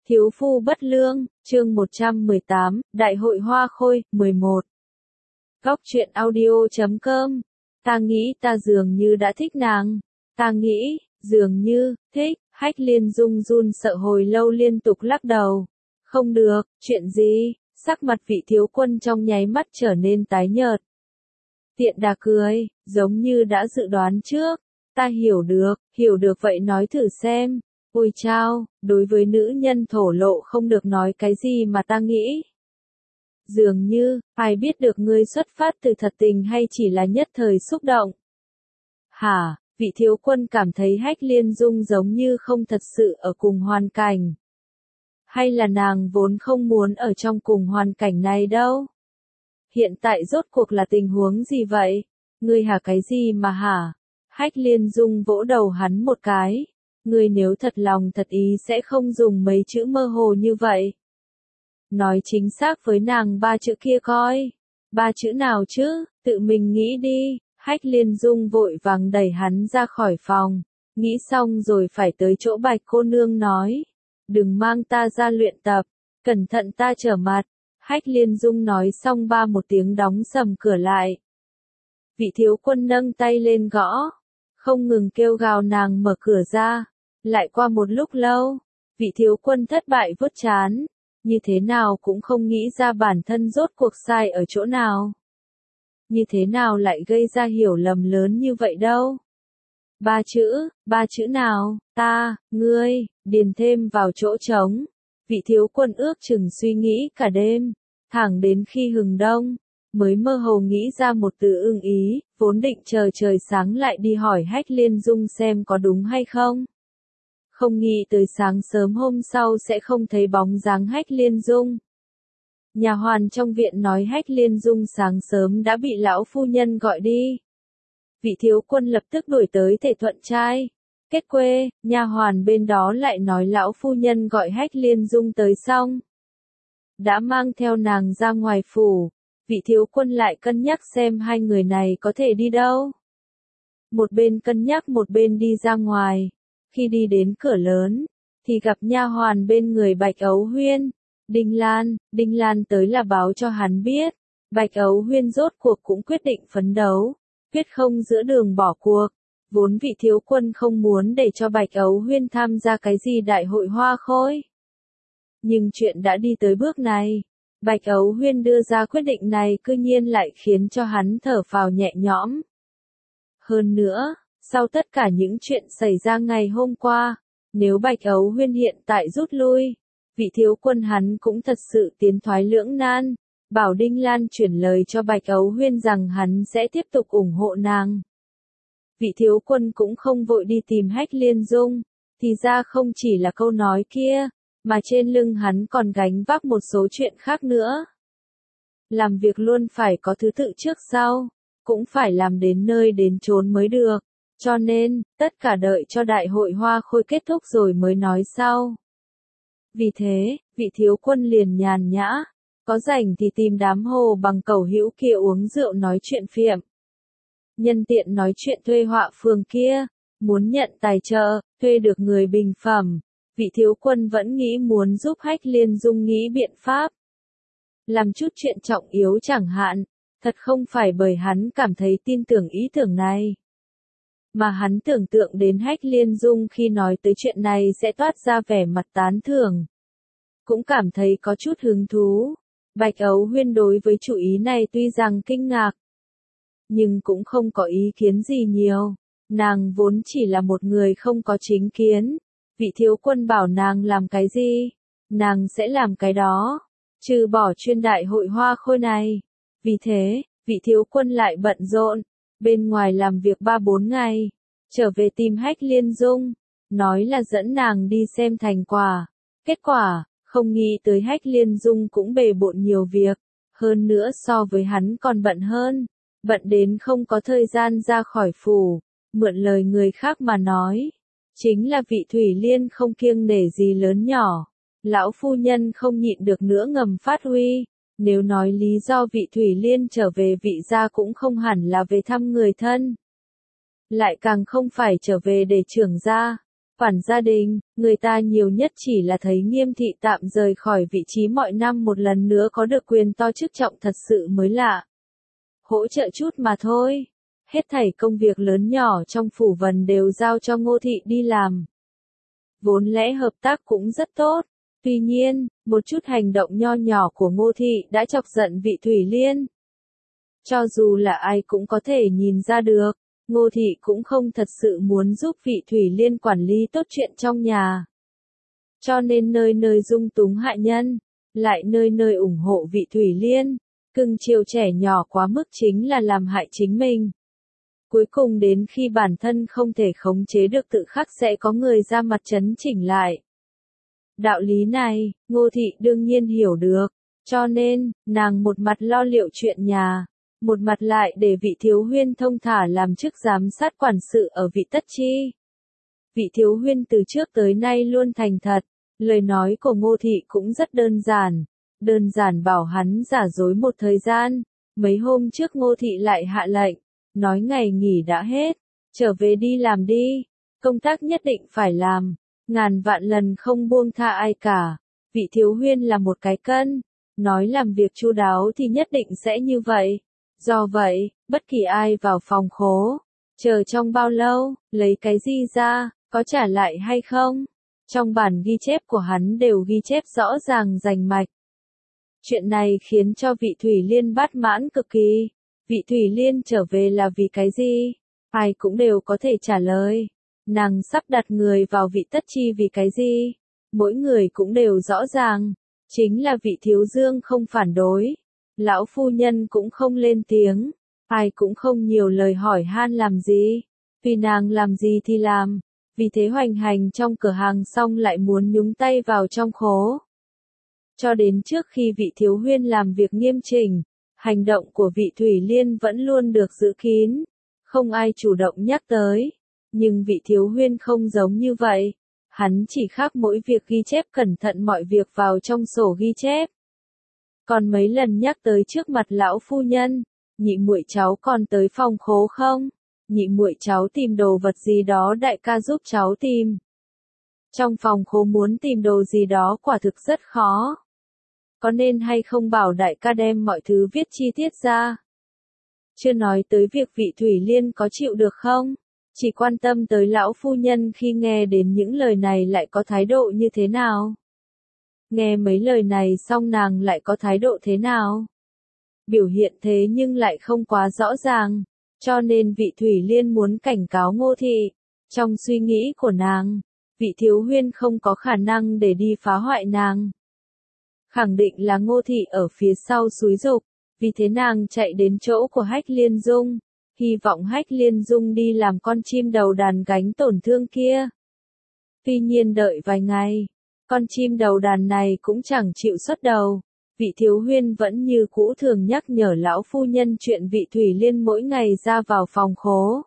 Thiếu phu bất lương, chương 118, Đại hội Hoa Khôi, 11. Góc truyện audio.com. Ta nghĩ ta dường như đã thích nàng. Ta nghĩ, dường như, thích, Hách Liên Dung run sợ hồi lâu liên tục lắc đầu. Không được, chuyện gì? Sắc mặt vị thiếu quân trong nháy mắt trở nên tái nhợt. Tiện đà cười, giống như đã dự đoán trước. Ta hiểu được vậy nói thử xem. Ôi chao, đối với nữ nhân thổ lộ không được nói cái gì mà ta nghĩ. Dường như, ai biết được ngươi xuất phát từ thật tình hay chỉ là nhất thời xúc động. Hả, vị thiếu quân cảm thấy Hách Liên Dung giống như không thật sự ở cùng hoàn cảnh. Hay là nàng vốn không muốn ở trong cùng hoàn cảnh này đâu. Hiện tại rốt cuộc là tình huống gì vậy? Ngươi hả cái gì mà hả? Hách Liên Dung vỗ đầu hắn một cái. Ngươi nếu thật lòng thật ý sẽ không dùng mấy chữ mơ hồ như vậy. Nói chính xác với nàng ba chữ kia coi. Ba chữ nào chứ, tự mình nghĩ đi. Hách Liên Dung vội vàng đẩy hắn ra khỏi phòng. Nghĩ xong rồi phải tới chỗ Bạch cô nương nói. Đừng mang ta ra luyện tập, cẩn thận ta trở mặt. Hách Liên Dung nói xong ba một tiếng đóng sầm cửa lại. Vị thiếu quân nâng tay lên gõ. Không ngừng kêu gào nàng mở cửa ra. Lại qua một lúc lâu, vị thiếu quân thất bại vớt chán, như thế nào cũng không nghĩ ra bản thân rốt cuộc sai ở chỗ nào. Như thế nào lại gây ra hiểu lầm lớn như vậy đâu. Ba chữ nào, ta, ngươi, điền thêm vào chỗ trống. Vị thiếu quân ước chừng suy nghĩ cả đêm, thẳng đến khi hừng đông, mới mơ hồ nghĩ ra một từ ưng ý, vốn định chờ trời sáng lại đi hỏi Hách Liên Dung xem có đúng hay không. Không nghĩ tới sáng sớm hôm sau sẽ không thấy bóng dáng Hách Liên Dung. Nhà hoàn trong viện nói Hách Liên Dung sáng sớm đã bị lão phu nhân gọi đi. Vị thiếu quân lập tức đuổi tới Thể Thuận trai. Kết quê, nhà hoàn bên đó lại nói lão phu nhân gọi Hách Liên Dung tới xong. Đã mang theo nàng ra ngoài phủ. Vị thiếu quân lại cân nhắc xem hai người này có thể đi đâu. Một bên cân nhắc một bên đi ra ngoài. Khi đi đến cửa lớn, thì gặp nha hoàn bên người Bạch Ấu Huyên. Đinh Lan tới là báo cho hắn biết. Bạch Ấu Huyên rốt cuộc cũng quyết định phấn đấu, quyết không giữa đường bỏ cuộc. Vốn vị thiếu quân không muốn để cho Bạch Ấu Huyên tham gia cái gì đại hội hoa khôi. Nhưng chuyện đã đi tới bước này. Bạch Ấu Huyên đưa ra quyết định này cư nhiên lại khiến cho hắn thở phào nhẹ nhõm. Hơn nữa, sau tất cả những chuyện xảy ra ngày hôm qua, nếu Bạch Ấu Huyên hiện tại rút lui, vị thiếu quân hắn cũng thật sự tiến thoái lưỡng nan, bảo Đinh Lan chuyển lời cho Bạch Ấu Huyên rằng hắn sẽ tiếp tục ủng hộ nàng. Vị thiếu quân cũng không vội đi tìm Hách Liên Dung, thì ra không chỉ là câu nói kia, mà trên lưng hắn còn gánh vác một số chuyện khác nữa. Làm việc luôn phải có thứ tự trước sau, cũng phải làm đến nơi đến chốn mới được. Cho nên, tất cả đợi cho đại hội hoa khôi kết thúc rồi mới nói sau. Vì thế, vị thiếu quân liền nhàn nhã, có rảnh thì tìm đám hồ bằng cẩu hữu kia uống rượu nói chuyện phiệm. Nhân tiện nói chuyện thuê họa phường kia, muốn nhận tài trợ, thuê được người bình phẩm. Vị thiếu quân vẫn nghĩ muốn giúp Hách Liên Dung nghĩ biện pháp. Làm chút chuyện trọng yếu chẳng hạn, thật không phải bởi hắn cảm thấy tin tưởng ý tưởng này. Mà hắn tưởng tượng đến Hách Liên Dung khi nói tới chuyện này sẽ toát ra vẻ mặt tán thưởng. Cũng cảm thấy có chút hứng thú. Bạch Ấu Huyên đối với chủ ý này tuy rằng kinh ngạc, nhưng cũng không có ý kiến gì nhiều. Nàng vốn chỉ là một người không có chính kiến. Vị thiếu quân bảo nàng làm cái gì, nàng sẽ làm cái đó, trừ bỏ chuyên đại hội hoa khôi này. Vì thế, vị thiếu quân lại bận rộn, bên ngoài làm việc 3-4 ngày, trở về tìm Hách Liên Dung, nói là dẫn nàng đi xem thành quả. Kết quả, không nghĩ tới Hách Liên Dung cũng bề bộn nhiều việc, hơn nữa so với hắn còn bận hơn, bận đến không có thời gian ra khỏi phủ, mượn lời người khác mà nói. Chính là vị Thủy Liên không kiêng nể gì lớn nhỏ. Lão phu nhân không nhịn được nữa ngầm phát huy. Nếu nói lý do vị Thủy Liên trở về vị gia cũng không hẳn là về thăm người thân. Lại càng không phải trở về để trưởng gia. Quản gia đình, người ta nhiều nhất chỉ là thấy Nghiêm thị tạm rời khỏi vị trí mọi năm một lần nữa có được quyền to chức trọng thật sự mới lạ. Hỗ trợ chút mà thôi. Hết thảy công việc lớn nhỏ trong phủ vần đều giao cho Ngô thị đi làm. Vốn lẽ hợp tác cũng rất tốt. Tuy nhiên, một chút hành động nho nhỏ của Ngô thị đã chọc giận vị Thủy Liên. Cho dù là ai cũng có thể nhìn ra được, Ngô thị cũng không thật sự muốn giúp vị Thủy Liên quản lý tốt chuyện trong nhà. Cho nên nơi nơi dung túng hạ nhân, lại nơi nơi ủng hộ vị Thủy Liên, cưng chiều trẻ nhỏ quá mức chính là làm hại chính mình. Cuối cùng đến khi bản thân không thể khống chế được tự khắc sẽ có người ra mặt chấn chỉnh lại. Đạo lý này, Ngô thị đương nhiên hiểu được, cho nên, nàng một mặt lo liệu chuyện nhà, một mặt lại để vị Thiếu Huyên thông thả làm chức giám sát quản sự ở vị Tất Chi. Vị Thiếu Huyên từ trước tới nay luôn thành thật, lời nói của Ngô thị cũng rất đơn giản bảo hắn giả dối một thời gian, mấy hôm trước Ngô thị lại hạ lệnh, nói ngày nghỉ đã hết, trở về đi làm đi, công tác nhất định phải làm, ngàn vạn lần không buông tha ai cả. Vị Thiếu Huyên là một cái cân, nói làm việc chu đáo thì nhất định sẽ như vậy. Do vậy, bất kỳ ai vào phòng khố, chờ trong bao lâu, lấy cái gì ra, có trả lại hay không, trong bản ghi chép của hắn đều ghi chép rõ ràng rành mạch. Chuyện này khiến cho vị Thủy Liên bát mãn cực kỳ. Vị Thủy Liên trở về là vì cái gì? Ai cũng đều có thể trả lời. Nàng sắp đặt người vào vị Tất Chi vì cái gì? Mỗi người cũng đều rõ ràng. Chính là vị Thiếu Dương không phản đối. Lão phu nhân cũng không lên tiếng. Ai cũng không nhiều lời hỏi han làm gì. Vì nàng làm gì thì làm. Vì thế hoành hành trong cửa hàng xong lại muốn nhúng tay vào trong khố. Cho đến trước khi vị Thiếu Huyên làm việc nghiêm chỉnh, hành động của vị Thủy Liên vẫn luôn được giữ kín, không ai chủ động nhắc tới. Nhưng vị Thiếu Huyên không giống như vậy, hắn chỉ khác mỗi việc ghi chép cẩn thận mọi việc vào trong sổ ghi chép. Còn mấy lần nhắc tới trước mặt lão phu nhân, nhị muội cháu còn tới phòng khố không? Nhị muội cháu tìm đồ vật gì đó đại ca giúp cháu tìm. Trong phòng khố muốn tìm đồ gì đó quả thực rất khó. Có nên hay không bảo đại ca đem mọi thứ viết chi tiết ra? Chưa nói tới việc vị Thủy Liên có chịu được không? Chỉ quan tâm tới lão phu nhân khi nghe đến những lời này lại có thái độ như thế nào? Nghe mấy lời này xong nàng lại có thái độ thế nào? Biểu hiện thế nhưng lại không quá rõ ràng, cho nên vị Thủy Liên muốn cảnh cáo Ngô thị. Trong suy nghĩ của nàng, vị Thiếu Huyên không có khả năng để đi phá hoại nàng. Khẳng định là Ngô thị ở phía sau xúi giục, vì thế nàng chạy đến chỗ của Hách Liên Dung, hy vọng Hách Liên Dung đi làm con chim đầu đàn gánh tổn thương kia. Tuy nhiên đợi vài ngày, con chim đầu đàn này cũng chẳng chịu xuất đầu. Vị Thiếu Huyên vẫn như cũ thường nhắc nhở lão phu nhân chuyện vị Thủy Liên mỗi ngày ra vào phòng khố.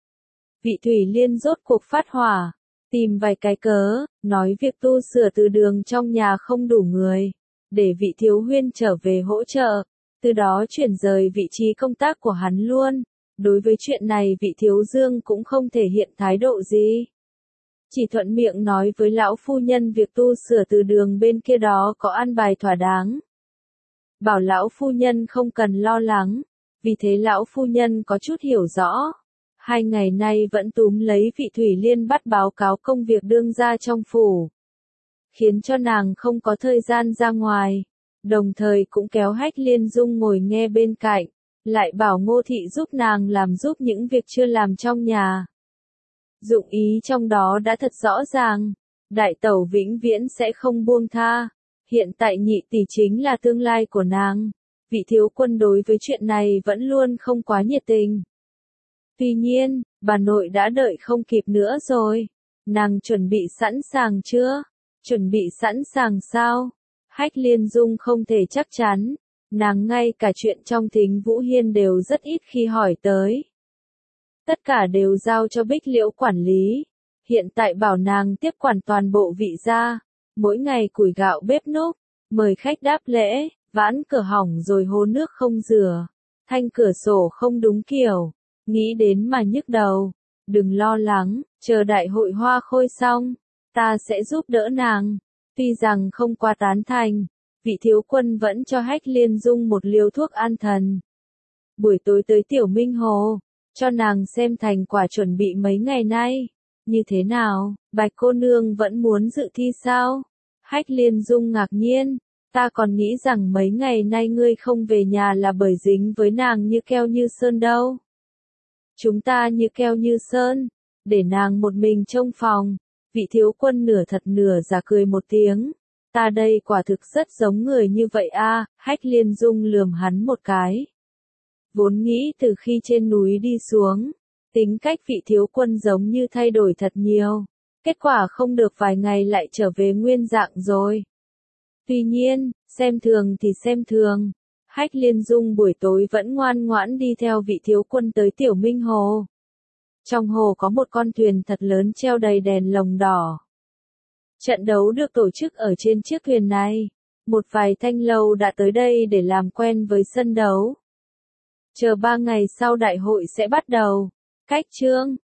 Vị Thủy Liên rốt cuộc phát hỏa, tìm vài cái cớ, nói việc tu sửa từ đường trong nhà không đủ người, để vị Thiếu Huyên trở về hỗ trợ, từ đó chuyển rời vị trí công tác của hắn luôn. Đối với chuyện này vị Thiếu Dương cũng không thể hiện thái độ gì. Chỉ thuận miệng nói với lão phu nhân việc tu sửa từ đường bên kia đó có an bài thỏa đáng. Bảo lão phu nhân không cần lo lắng, vì thế lão phu nhân có chút hiểu rõ. 2 ngày nay vẫn túm lấy vị Thủy Liên bắt báo cáo công việc đương ra trong phủ, khiến cho nàng không có thời gian ra ngoài, đồng thời cũng kéo Hách Liên Dung ngồi nghe bên cạnh, lại bảo Ngô thị giúp nàng làm giúp những việc chưa làm trong nhà. Dụng ý trong đó đã thật rõ ràng, đại tẩu vĩnh viễn sẽ không buông tha. Hiện tại nhị tỷ chính là tương lai của nàng. Vị thiếu quân đối với chuyện này vẫn luôn không quá nhiệt tình. Tuy nhiên, bà nội đã đợi không kịp nữa rồi. Nàng chuẩn bị sẵn sàng chưa? Chuẩn bị sẵn sàng sao? Hách Liên Dung không thể chắc chắn. Nàng ngay cả chuyện trong Thính Vũ Hiên đều rất ít khi hỏi tới. Tất cả đều giao cho Bích Liễu quản lý. Hiện tại bảo nàng tiếp quản toàn bộ vị gia. Mỗi ngày củi gạo bếp núc, mời khách đáp lễ, vãn cửa hỏng rồi hô nước không rửa, thanh cửa sổ không đúng kiểu, nghĩ đến mà nhức đầu. Đừng lo lắng, chờ đại hội hoa khôi xong, ta sẽ giúp đỡ nàng. Tuy rằng không qua tán thành, vị thiếu quân vẫn cho Hách Liên Dung một liều thuốc an thần. Buổi tối tới Tiểu Minh Hồ, cho nàng xem thành quả chuẩn bị mấy ngày nay. Như thế nào, Bạch cô nương vẫn muốn dự thi sao? Hách Liên Dung ngạc nhiên, ta còn nghĩ rằng mấy ngày nay ngươi không về nhà là bởi dính với nàng như keo như sơn đâu. Chúng ta như keo như sơn, để nàng một mình trông phòng. Vị thiếu quân nửa thật nửa giả cười một tiếng. Ta đây quả thực rất giống người như vậy a. Hách Liên Dung lườm hắn một cái. Vốn nghĩ từ khi trên núi đi xuống, tính cách vị thiếu quân giống như thay đổi thật nhiều. Kết quả không được vài ngày lại trở về nguyên dạng rồi. Tuy nhiên, xem thường thì xem thường. Hách Liên Dung buổi tối vẫn ngoan ngoãn đi theo vị thiếu quân tới Tiểu Minh Hồ. Trong hồ có một con thuyền thật lớn treo đầy đèn lồng đỏ. Trận đấu được tổ chức ở trên chiếc thuyền này. Một vài thanh lâu đã tới đây để làm quen với sân đấu. Chờ 3 ngày sau đại hội sẽ bắt đầu. Cách chương